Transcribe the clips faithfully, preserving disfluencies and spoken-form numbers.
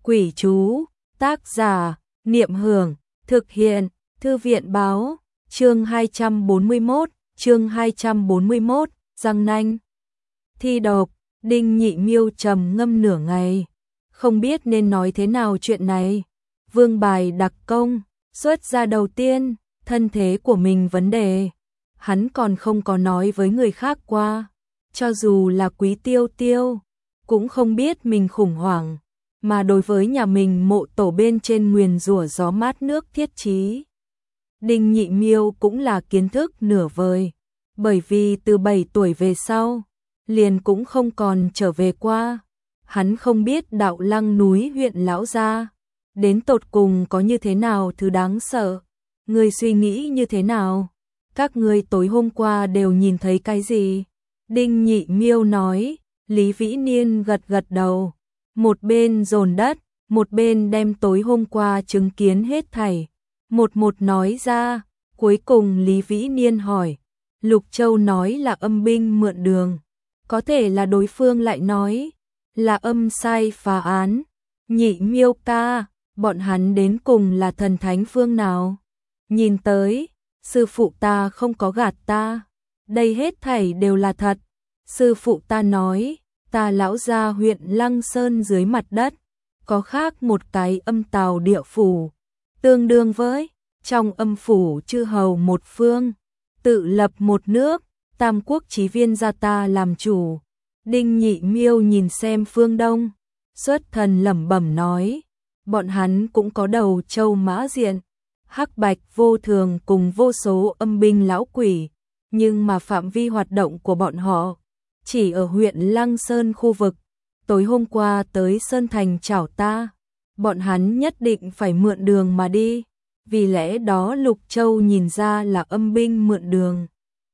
Quỷ chú, tác giả, Niệm Hưởng, thực hiện, Thư viện báo, chương hai trăm bốn mươi mốt, chương hai trăm bốn mươi mốt, răng nanh. Thi độc, Đinh Nhị Miêu trầm ngâm nửa ngày, không biết nên nói thế nào chuyện này. Vương bài đặc công, xuất ra đầu tiên, thân thế của mình vấn đề. Hắn còn không có nói với người khác qua, cho dù là Quý Tiêu Tiêu, cũng không biết mình khủng hoảng, mà đối với nhà mình mộ tổ bên trên nguyền rủa gió mát nước thiết chí. Đinh Nhị Miêu cũng là kiến thức nửa vời, bởi vì từ bảy tuổi về sau, liền cũng không còn trở về qua. Hắn không biết Đạo Lăng núi huyện lão gia đến tột cùng có như thế nào thứ đáng sợ. Người suy nghĩ như thế nào? Các ngươi tối hôm qua đều nhìn thấy cái gì? Đinh Nhị Miêu nói. Lý Vĩ Niên gật gật đầu, một bên dồn đất, một bên đem tối hôm qua chứng kiến hết thảy, một một nói ra. Cuối cùng Lý Vĩ Niên hỏi, Lục Châu nói là âm binh mượn đường, có thể là đối phương lại nói là âm sai phá án. Nhị Miêu ca, bọn hắn đến cùng là thần thánh phương nào? Nhìn tới, sư phụ ta không có gạt ta, đây hết thảy đều là thật. Sư phụ ta nói, ta lão gia huyện Lăng Sơn dưới mặt đất, có khác một cái âm tào địa phủ, tương đương với trong âm phủ chư hầu một phương, tự lập một nước, tam quốc chí viên gia ta làm chủ. Đinh Nhị Miêu nhìn xem phương Đông, xuất thần lẩm bẩm nói, bọn hắn cũng có đầu châu mã diện, hắc bạch vô thường cùng vô số âm binh lão quỷ, nhưng mà phạm vi hoạt động của bọn họ chỉ ở huyện Lăng Sơn khu vực. Tối hôm qua tới Sơn Thành chảo ta, bọn hắn nhất định phải mượn đường mà đi, vì lẽ đó Lục Châu nhìn ra là âm binh mượn đường,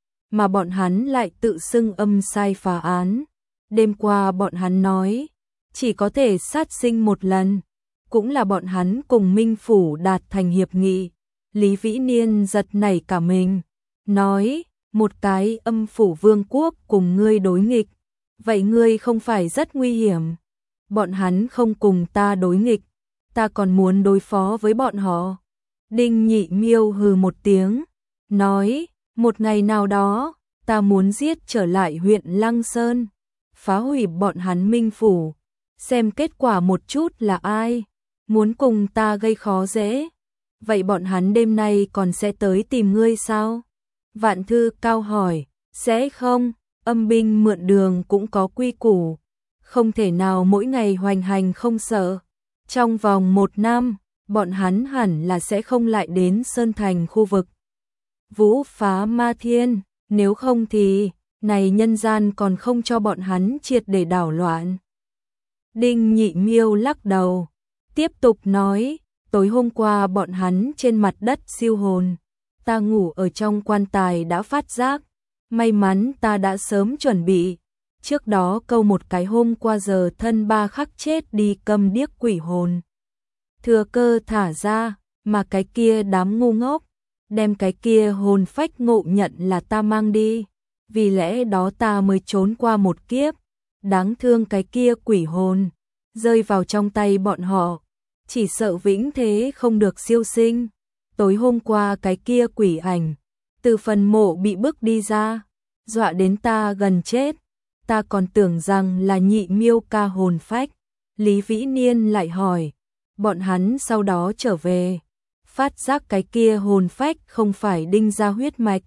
mà bọn hắn lại tự xưng âm sai phá án. Đêm qua bọn hắn nói, chỉ có thể sát sinh một lần, cũng là bọn hắn cùng Minh Phủ đạt thành hiệp nghị. Lý Vĩ Niên giật nảy cả mình, nói, một cái âm phủ vương quốc cùng ngươi đối nghịch, vậy ngươi không phải rất nguy hiểm? Bọn hắn không cùng ta đối nghịch, ta còn muốn đối phó với bọn họ. Đinh Nhị Miêu hừ một tiếng, nói, một ngày nào đó, ta muốn giết trở lại huyện Lăng Sơn, phá hủy bọn hắn Minh Phủ, xem kết quả một chút là ai, muốn cùng ta gây khó dễ. Vậy bọn hắn đêm nay còn sẽ tới tìm ngươi sao? Vạn Thư Cao hỏi, sẽ không, âm binh mượn đường cũng có quy củ, không thể nào mỗi ngày hoành hành không sợ. Trong vòng một năm, bọn hắn hẳn là sẽ không lại đến Sơn Thành khu vực Vũ Phá Ma Thiên, nếu không thì, này nhân gian còn không cho bọn hắn triệt để đảo loạn. Đinh Nhị Miêu lắc đầu, tiếp tục nói, tối hôm qua bọn hắn trên mặt đất siêu hồn, ta ngủ ở trong quan tài đã phát giác, may mắn ta đã sớm chuẩn bị, trước đó câu một cái hôm qua giờ thân ba khắc chết đi câm điếc quỷ hồn. Thừa cơ thả ra, mà cái kia đám ngu ngốc, đem cái kia hồn phách ngộ nhận là ta mang đi, vì lẽ đó ta mới trốn qua một kiếp. Đáng thương cái kia quỷ hồn, rơi vào trong tay bọn họ, chỉ sợ vĩnh thế không được siêu sinh. Tối hôm qua cái kia quỷ ảnh, từ phần mộ bị bức đi ra, dọa đến ta gần chết, ta còn tưởng rằng là Nhị Miêu ca hồn phách. Lý Vĩ Niên lại hỏi, bọn hắn sau đó trở về, phát giác cái kia hồn phách không phải đinh ra huyết mạch,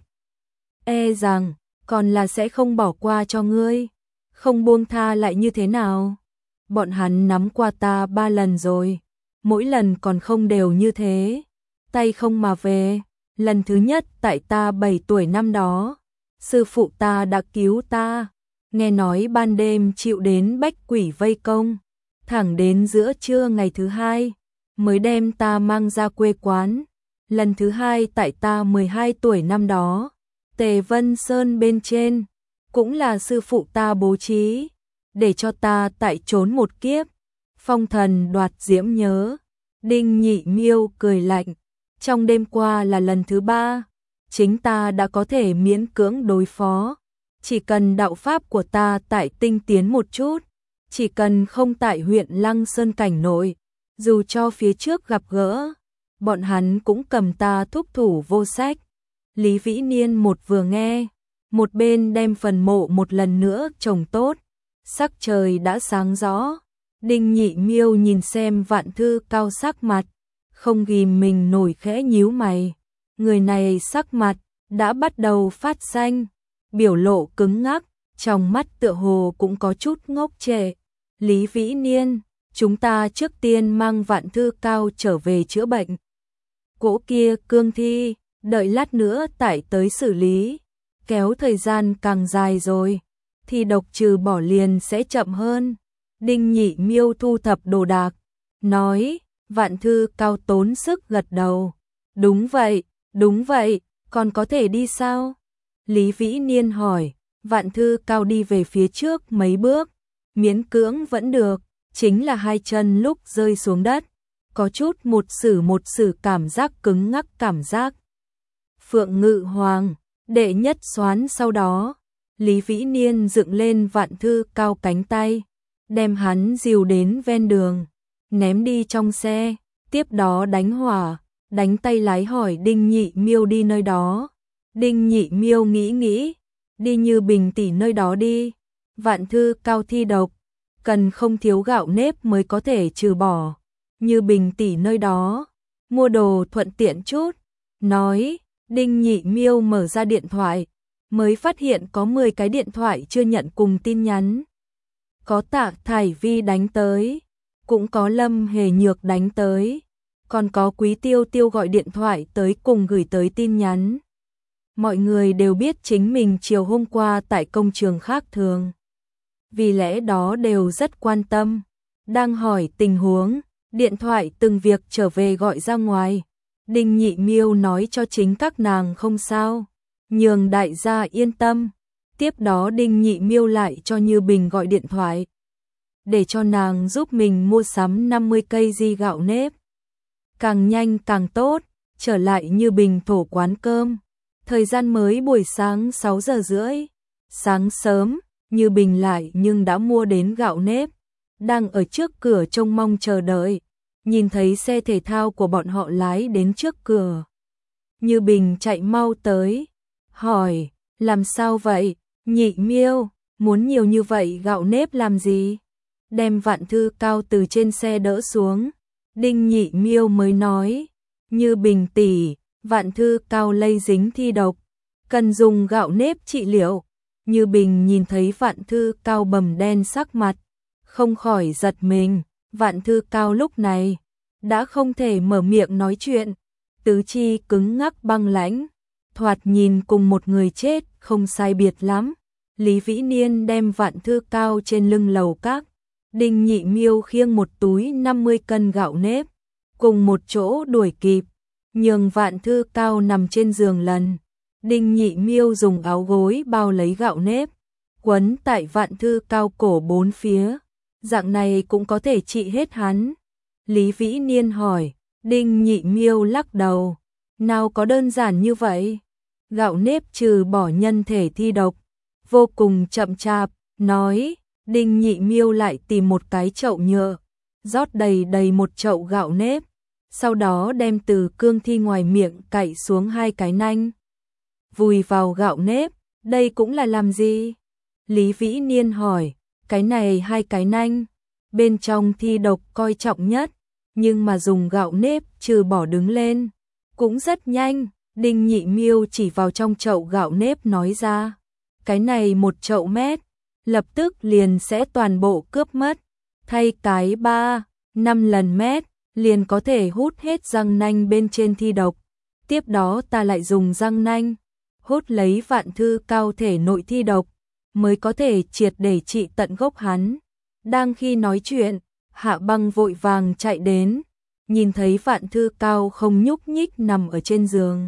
e rằng, còn là sẽ không bỏ qua cho ngươi, không buông tha lại như thế nào? Bọn hắn nắm qua ta ba lần rồi, mỗi lần còn không đều như thế, tay không mà về. Lần thứ nhất tại ta bảy tuổi năm đó, sư phụ ta đã cứu ta, nghe nói ban đêm chịu đến bách quỷ vây công, thẳng đến giữa trưa ngày thứ hai, mới đem ta mang ra quê quán. Lần thứ hai tại ta mười hai tuổi năm đó, Tề Vân Sơn bên trên, cũng là sư phụ ta bố trí, để cho ta tại trốn một kiếp, phong thần đoạt diễm nhớ. Đinh Nhị Miêu cười lạnh, trong đêm qua là lần thứ ba, chính ta đã có thể miễn cưỡng đối phó, chỉ cần đạo pháp của ta tại tinh tiến một chút, chỉ cần không tại huyện Lăng Sơn cảnh nội, dù cho phía trước gặp gỡ, bọn hắn cũng cầm ta thúc thủ vô sách. Lý Vĩ Niên một vừa nghe, một bên đem phần mộ một lần nữa trồng tốt, sắc trời đã sáng rõ. Đinh Nhị Miêu nhìn xem Vạn Thư Cao sắc mặt, không ghìm mình nổi khẽ nhíu mày. Người này sắc mặt đã bắt đầu phát xanh, biểu lộ cứng ngắc, trong mắt tựa hồ cũng có chút ngốc trệ. Lý Vĩ Niên, chúng ta trước tiên mang Vạn Thư Cao trở về chữa bệnh. Cỗ kia cương thi, đợi lát nữa tải tới xử lý, kéo thời gian càng dài rồi, thì độc trừ bỏ liền sẽ chậm hơn. Đinh Nhị Miêu thu thập đồ đạc, nói. Vạn Thư Cao tốn sức gật đầu. Đúng vậy, đúng vậy, còn có thể đi sao? Lý Vĩ Niên hỏi. Vạn Thư Cao đi về phía trước mấy bước, miễn cưỡng vẫn được, chính là hai chân lúc rơi xuống đất, có chút một sử một sử cảm giác cứng ngắc cảm giác. Phượng Ngự Hoàng, đệ nhất soán sau đó, Lý Vĩ Niên dựng lên Vạn Thư Cao cánh tay, đem hắn dìu đến ven đường, ném đi trong xe, tiếp đó đánh hỏa, đánh tay lái hỏi Đinh Nhị Miêu đi nơi đó. Đinh Nhị Miêu nghĩ nghĩ, đi Như Bình tỷ nơi đó đi. Vạn Thư Cao thi độc, cần không thiếu gạo nếp mới có thể trừ bỏ. Như Bình tỷ nơi đó, mua đồ thuận tiện chút. Nói, Đinh Nhị Miêu mở ra điện thoại, mới phát hiện có mười cái điện thoại chưa nhận cùng tin nhắn. Có Tạ Thải Vi đánh tới, cũng có Lâm Hề Nhược đánh tới, còn có Quý Tiêu Tiêu gọi điện thoại tới cùng gửi tới tin nhắn. Mọi người đều biết chính mình chiều hôm qua tại công trường khác thường, vì lẽ đó đều rất quan tâm, đang hỏi tình huống, điện thoại từng việc trở về gọi ra ngoài. Đinh Nhị Miêu nói cho chính các nàng không sao, nhường đại gia yên tâm. Tiếp đó Đinh Nhị Miêu lại cho Như Bình gọi điện thoại, để cho nàng giúp mình mua sắm năm mươi cây di gạo nếp. Càng nhanh càng tốt, trở lại Như Bình thổ quán cơm. Thời gian mới buổi sáng sáu giờ rưỡi. Sáng sớm, Như Bình lại nhưng đã mua đến gạo nếp, đang ở trước cửa trông mong chờ đợi. Nhìn thấy xe thể thao của bọn họ lái đến trước cửa, Như Bình chạy mau tới, hỏi, làm sao vậy? Nhị Miêu, muốn nhiều như vậy gạo nếp làm gì? Đem Vạn Thư Cao từ trên xe đỡ xuống. Đinh Nhị Miêu mới nói, Như Bình tỷ, Vạn Thư Cao lây dính thi độc, cần dùng gạo nếp trị liệu. Như Bình nhìn thấy Vạn Thư Cao bầm đen sắc mặt, không khỏi giật mình. Vạn Thư Cao lúc này đã không thể mở miệng nói chuyện, tứ chi cứng ngắc băng lãnh, thoạt nhìn cùng một người chết không sai biệt lắm. Lý Vĩ Niên đem Vạn Thư Cao trên lưng lầu các, Đinh Nhị Miêu khiêng một túi năm mươi cân gạo nếp, cùng một chỗ đuổi kịp, nhường Vạn Thư Cao nằm trên giường lần. Đinh Nhị Miêu dùng áo gối bao lấy gạo nếp, quấn tại Vạn Thư Cao cổ bốn phía, dạng này cũng có thể trị hết hắn. Lý Vĩ Niên hỏi, Đinh Nhị Miêu lắc đầu, nào có đơn giản như vậy. Gạo nếp trừ bỏ nhân thể thi độc, vô cùng chậm chạp, nói. Đinh Nhị Miêu lại tìm một cái chậu nhựa, rót đầy đầy một chậu gạo nếp, sau đó đem từ cương thi ngoài miệng cạy xuống hai cái nanh, vùi vào gạo nếp. Đây cũng là làm gì? Lý Vĩ Niên hỏi. Cái này hai cái nanh, bên trong thi độc coi trọng nhất, nhưng mà dùng gạo nếp trừ bỏ đứng lên, cũng rất nhanh. Đinh Nhị Miêu chỉ vào trong chậu gạo nếp nói ra, cái này một chậu mét, lập tức liền sẽ toàn bộ cướp mất, thay cái ba, năm lần mét, liền có thể hút hết răng nanh bên trên thi độc. Tiếp đó ta lại dùng răng nanh, hút lấy Vạn Thư Cao thể nội thi độc, mới có thể triệt để trị tận gốc hắn. Đang khi nói chuyện, Hạ Băng vội vàng chạy đến, nhìn thấy Vạn Thư Cao không nhúc nhích nằm ở trên giường.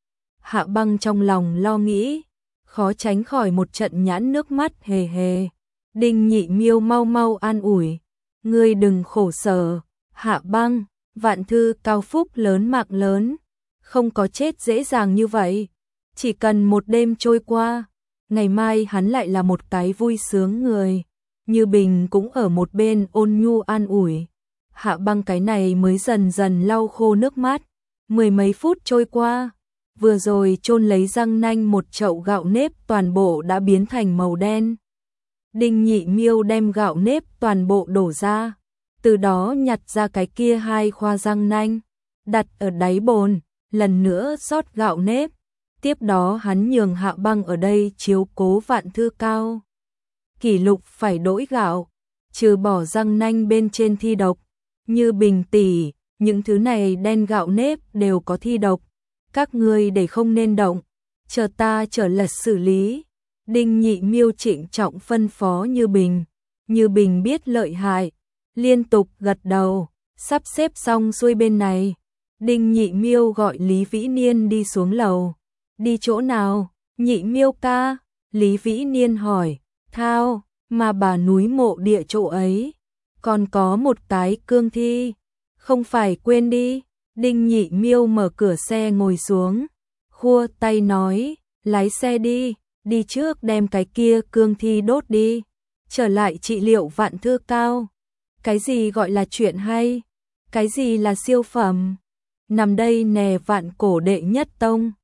Hạ Băng trong lòng lo nghĩ, khó tránh khỏi một trận nhãn nước mắt hề hề. Đinh Nhị Miêu mau mau an ủi, ngươi đừng khổ sở, Hạ Băng, Vạn Thư Cao phúc lớn mạng lớn, không có chết dễ dàng như vậy, chỉ cần một đêm trôi qua, ngày mai hắn lại là một cái vui sướng người. Như Bình cũng ở một bên ôn nhu an ủi, Hạ Băng cái này mới dần dần lau khô nước mắt. Mười mấy phút trôi qua, vừa rồi chôn lấy răng nanh một chậu gạo nếp toàn bộ đã biến thành màu đen. Đinh Nhị Miêu đem gạo nếp toàn bộ đổ ra, từ đó nhặt ra cái kia hai khoa răng nanh, đặt ở đáy bồn, lần nữa rót gạo nếp. Tiếp đó hắn nhường Hạ Băng ở đây chiếu cố Vạn Thư Cao. Kỷ Lục phải đỗi gạo, trừ bỏ răng nanh bên trên thi độc, như bình tỷ, những thứ này đen gạo nếp đều có thi độc. Các ngươi để không nên động, chờ ta trở lật xử lý. Đinh Nhị Miêu trịnh trọng phân phó Như Bình. Như Bình biết lợi hại, liên tục gật đầu, sắp xếp xong xuôi bên này. Đinh Nhị Miêu gọi Lý Vĩ Niên đi xuống lầu. Đi chỗ nào? Nhị Miêu ca, Lý Vĩ Niên hỏi. Thao, mà bà núi mộ địa chỗ ấy, còn có một cái cương thi, không phải quên đi. Đinh Nhị Miêu mở cửa xe ngồi xuống, khua tay nói, lái xe đi, đi trước đem cái kia cương thi đốt đi, trở lại trị liệu Vạn Thư Cao. Cái gì gọi là chuyện hay? Cái gì là siêu phẩm? Nằm đây nè, Vạn Cổ đệ nhất tông.